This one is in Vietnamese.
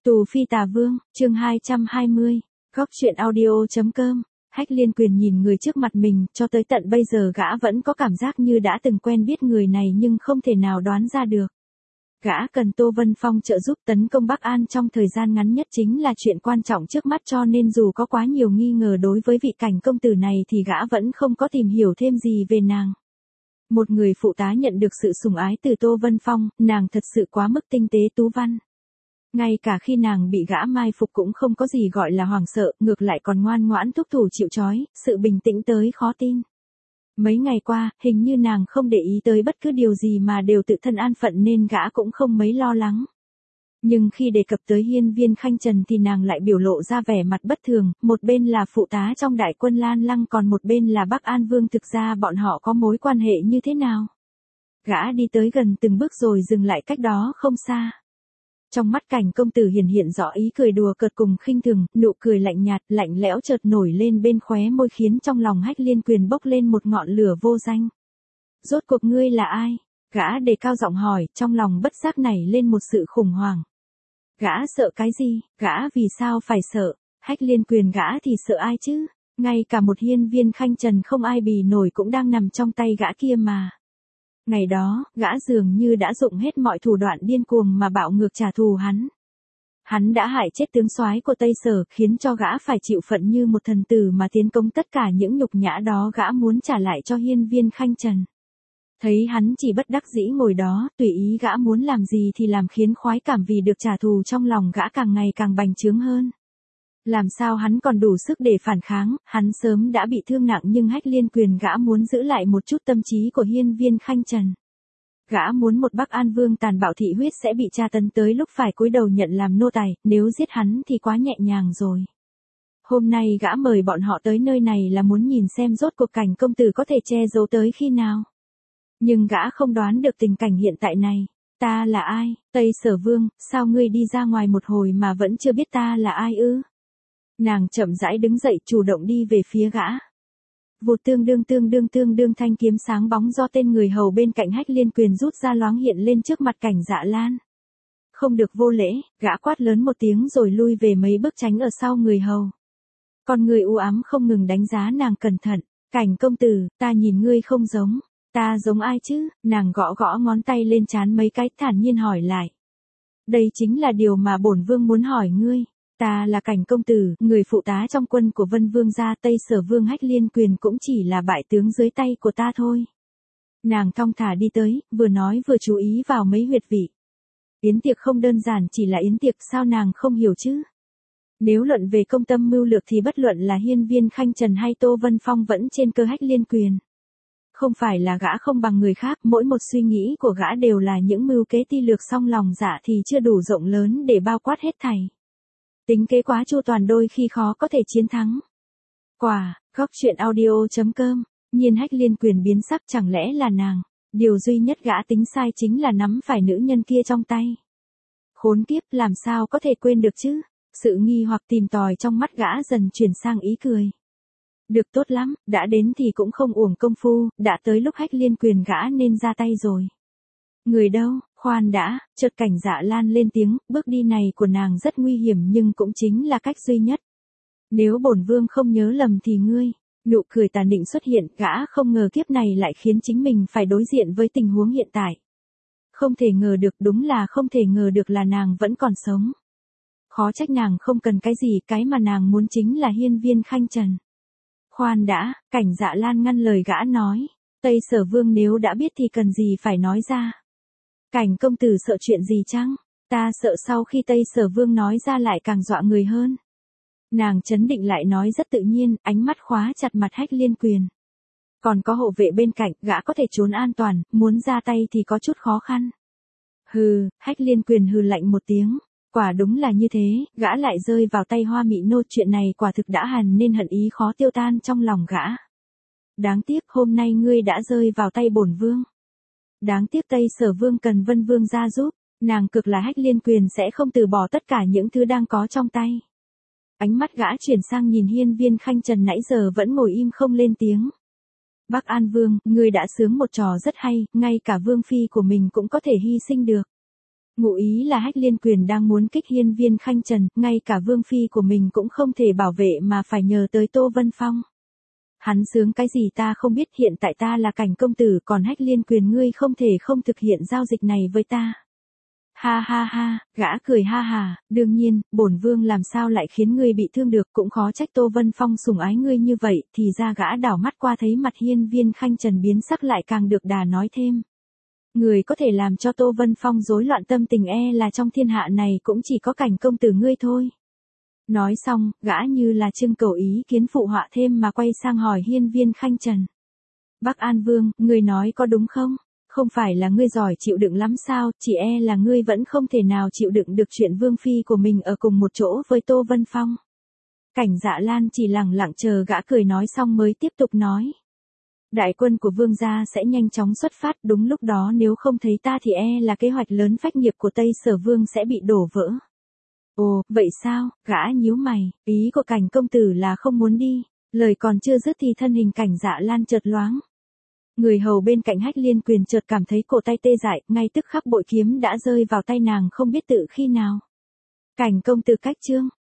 Tù Phi Tà Vương, chương 220, góc truyện audio.com. Hách Liên Quyền nhìn người trước mặt mình, cho tới tận bây giờ gã vẫn có cảm giác như đã từng quen biết người này nhưng không thể nào đoán ra được. Gã cần Tô Vân Phong trợ giúp tấn công Bắc An trong thời gian ngắn nhất chính là chuyện quan trọng trước mắt, cho nên dù có quá nhiều nghi ngờ đối với vị cảnh công tử này thì gã vẫn không có tìm hiểu thêm gì về nàng. Một người phụ tá nhận được sự sủng ái từ Tô Vân Phong, nàng thật sự quá mức tinh tế tú văn. Ngay cả khi nàng bị gã mai phục cũng không có gì gọi là hoảng sợ, ngược lại còn ngoan ngoãn thúc thủ chịu trói, sự bình tĩnh tới khó tin. Mấy ngày qua, hình như nàng không để ý tới bất cứ điều gì mà đều tự thân an phận nên gã cũng không mấy lo lắng. Nhưng khi đề cập tới Hiên Viên Khanh Trần thì nàng lại biểu lộ ra vẻ mặt bất thường, một bên là phụ tá trong đại quân Lan Lăng còn một bên là Bắc An Vương, thực ra bọn họ có mối quan hệ như thế nào? Gã đi tới gần từng bước rồi dừng lại cách đó không xa. Trong mắt Cảnh công tử hiện rõ ý cười đùa cợt cùng khinh thường, nụ cười lạnh nhạt, lạnh lẽo chợt nổi lên bên khóe môi khiến trong lòng Hách Liên Quyền bốc lên một ngọn lửa vô danh. Rốt cuộc ngươi là ai? Gã đề cao giọng hỏi, trong lòng bất giác nảy lên một sự khủng hoảng. Gã sợ cái gì? Gã vì sao phải sợ? Hách Liên Quyền gã thì sợ ai chứ? Ngay cả một Hiên Viên Khanh Trần không ai bì nổi cũng đang nằm trong tay gã kia mà. Ngày đó, gã dường như đã dụng hết mọi thủ đoạn điên cuồng mà bạo ngược trả thù hắn. Hắn đã hại chết tướng soái của Tây Sở, khiến cho gã phải chịu phận như một thần tử mà tiến công, tất cả những nhục nhã đó gã muốn trả lại cho Hiên Viên Khanh Trần. Thấy hắn chỉ bất đắc dĩ ngồi đó, tùy ý gã muốn làm gì thì làm, khiến khoái cảm vì được trả thù trong lòng gã càng ngày càng bành trướng hơn. Làm sao hắn còn đủ sức để phản kháng, hắn sớm đã bị thương nặng nhưng Hách Liên Quyền gã muốn giữ lại một chút tâm trí của Hiên Viên Khanh Trần. Gã muốn một Bắc An Vương tàn bạo thị huyết sẽ bị tra tấn tới lúc phải cúi đầu nhận làm nô tài, nếu giết hắn thì quá nhẹ nhàng rồi. Hôm nay gã mời bọn họ tới nơi này là muốn nhìn xem rốt cuộc Cảnh công tử có thể che giấu tới khi nào. Nhưng gã không đoán được tình cảnh hiện tại này. Ta là ai? Tây Sở Vương, sao ngươi đi ra ngoài một hồi mà vẫn chưa biết ta là ai ư? Nàng chậm rãi đứng dậy, chủ động đi về phía gã. Vụt tương đương thanh kiếm sáng bóng do tên người hầu bên cạnh Hách Liên Quyền rút ra loáng hiện lên trước mặt Cảnh Dạ Lan. Không được vô lễ, gã quát lớn một tiếng rồi lui về mấy bước tránh ở sau người hầu. Còn người u ám không ngừng đánh giá nàng cẩn thận. Cảnh công tử, ta nhìn ngươi không giống. Ta giống ai chứ? Nàng gõ gõ ngón tay lên trán mấy cái, thản nhiên hỏi lại. Đây chính là điều mà bổn vương muốn hỏi ngươi. Ta là Cảnh công tử, người phụ tá trong quân của Vân Vương gia. Tây Sở Vương Hách Liên Quyền cũng chỉ là bại tướng dưới tay của ta thôi. Nàng thong thả đi tới, vừa nói vừa chú ý vào mấy huyệt vị. Yến tiệc không đơn giản chỉ là yến tiệc, sao nàng không hiểu chứ? Nếu luận về công tâm mưu lược thì bất luận là Hiên Viên Khanh Trần hay Tô Vân Phong vẫn trên cơ Hách Liên Quyền. Không phải là gã không bằng người khác, mỗi một suy nghĩ của gã đều là những mưu kế ti lược, song lòng dạ thì chưa đủ rộng lớn để bao quát hết thảy. Tính kế quá chu toàn đôi khi khó có thể chiến thắng. Góc truyện audio.com. Nhiên Hách Liên Quyền biến sắc, chẳng lẽ là nàng? Điều duy nhất gã tính sai chính là nắm phải nữ nhân kia trong tay. Khốn kiếp, làm sao có thể quên được chứ? Sự nghi hoặc tìm tòi trong mắt gã dần chuyển sang ý cười. Được, tốt lắm, đã đến thì cũng không uổng công phu, đã tới lúc Hách Liên Quyền gã nên ra tay rồi. Người đâu? Khoan đã, chợt Cảnh Dạ Lan lên tiếng, bước đi này của nàng rất nguy hiểm nhưng cũng chính là cách duy nhất. Nếu bổn vương không nhớ lầm thì ngươi. Nụ cười tà nịnh xuất hiện, gã không ngờ kiếp này lại khiến chính mình phải đối diện với tình huống hiện tại. Không thể ngờ được, đúng là không thể ngờ được là nàng vẫn còn sống. Khó trách nàng không cần cái gì, cái mà nàng muốn chính là Hiên Viên Khanh Trần. Khoan đã, Cảnh Dạ Lan ngăn lời gã nói. Tây Sở Vương nếu đã biết thì cần gì phải nói ra. Cảnh công tử sợ chuyện gì chăng? Ta sợ sau khi Tây Sở Vương nói ra lại càng dọa người hơn. Nàng trấn định lại nói rất tự nhiên, ánh mắt khóa chặt mặt Hách Liên Quyền. Còn có hộ vệ bên cạnh, gã có thể trốn an toàn, muốn ra tay thì có chút khó khăn. Hừ, Hách Liên Quyền hừ lạnh một tiếng. Quả đúng là như thế, gã lại rơi vào tay Hoa Mị Nô, chuyện này quả thực đã hằn nên hận ý khó tiêu tan trong lòng gã. Đáng tiếc hôm nay ngươi đã rơi vào tay bổn vương. Đáng tiếc Tây Sở Vương cần Vân Vương ra giúp, nàng cực là Hách Liên Quyền sẽ không từ bỏ tất cả những thứ đang có trong tay. Ánh mắt gã chuyển sang nhìn Hiên Viên Khanh Trần nãy giờ vẫn ngồi im không lên tiếng. Bắc An Vương, ngươi đã sướng một trò rất hay, ngay cả vương phi của mình cũng có thể hy sinh được. Ngụ ý là Hách Liên Quyền đang muốn kích hiên viên khanh trần, ngay cả vương phi của mình cũng không thể bảo vệ mà phải nhờ tới Tô Vân Phong. Hắn sướng cái gì ta không biết, hiện tại ta là Cảnh công tử, còn Hách Liên Quyền ngươi không thể không thực hiện giao dịch này với ta. Ha ha ha, gã cười ha hà, đương nhiên, bổn vương làm sao lại khiến ngươi bị thương được, cũng khó trách Tô Vân Phong sủng ái ngươi như vậy, thì ra gã đảo mắt qua thấy mặt hiên viên khanh trần biến sắc lại càng được đà nói thêm. Người có thể làm cho Tô Vân Phong rối loạn tâm tình là trong thiên hạ này cũng chỉ có Cảnh công tử ngươi thôi. Nói xong, gã như là trưng cầu ý kiến phụ họa thêm mà quay sang hỏi hiên viên khanh trần. Bắc An Vương, ngươi nói có đúng không? Không phải là ngươi giỏi chịu đựng lắm sao, chỉ là ngươi vẫn không thể nào chịu đựng được chuyện vương phi của mình ở cùng một chỗ với Tô Vân Phong. Cảnh Dạ Lan chỉ lẳng lặng chờ gã cười nói xong mới tiếp tục nói. Đại quân của vương gia sẽ nhanh chóng xuất phát, đúng lúc đó nếu không thấy ta thì là kế hoạch lớn phách nghiệp của Tây Sở Vương sẽ bị đổ vỡ. Ồ, vậy sao, gã nhíu mày, ý của Cảnh công tử là không muốn đi, lời còn chưa dứt thì thân hình Cảnh Dạ Lan chợt loáng. Người hầu bên cạnh Hách Liên Quyền chợt cảm thấy cổ tay tê dại, ngay tức khắc bội kiếm đã rơi vào tay nàng không biết tự khi nào. Cảnh công tử cách chương.